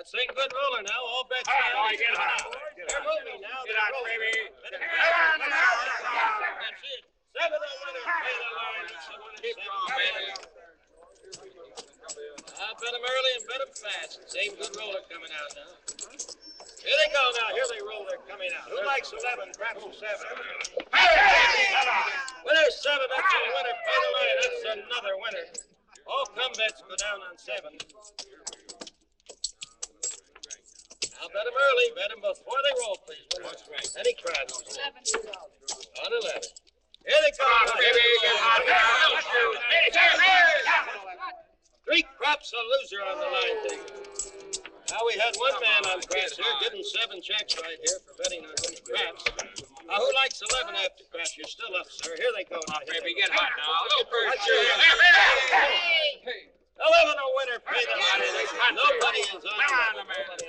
That's a good roller now. All bets down. They're moving now. They're rolling. That's it. 7 the winner. Pay the line. It's the winner. Keep on, baby. Bet them early and bet them fast. Same good roller coming out now. Here they go now. Here they roll. They're coming out. Who likes 11? Grab 7. Winner 7. That's a winner. Pay the line. That's another winner. All come bets go down on 7. Now bet them early. Bet them before they roll, please. Any crowds? 11. On 11. Here they come. Three crops a loser on the line thing. Now we had one man on craps here, getting 7 checks right here for betting on these craps. Now who likes 11 after craps? You're still up, sir. Here they go. Now, Baby, get hot now. Go first. 11 a winner. Pay the money. Nobody is on.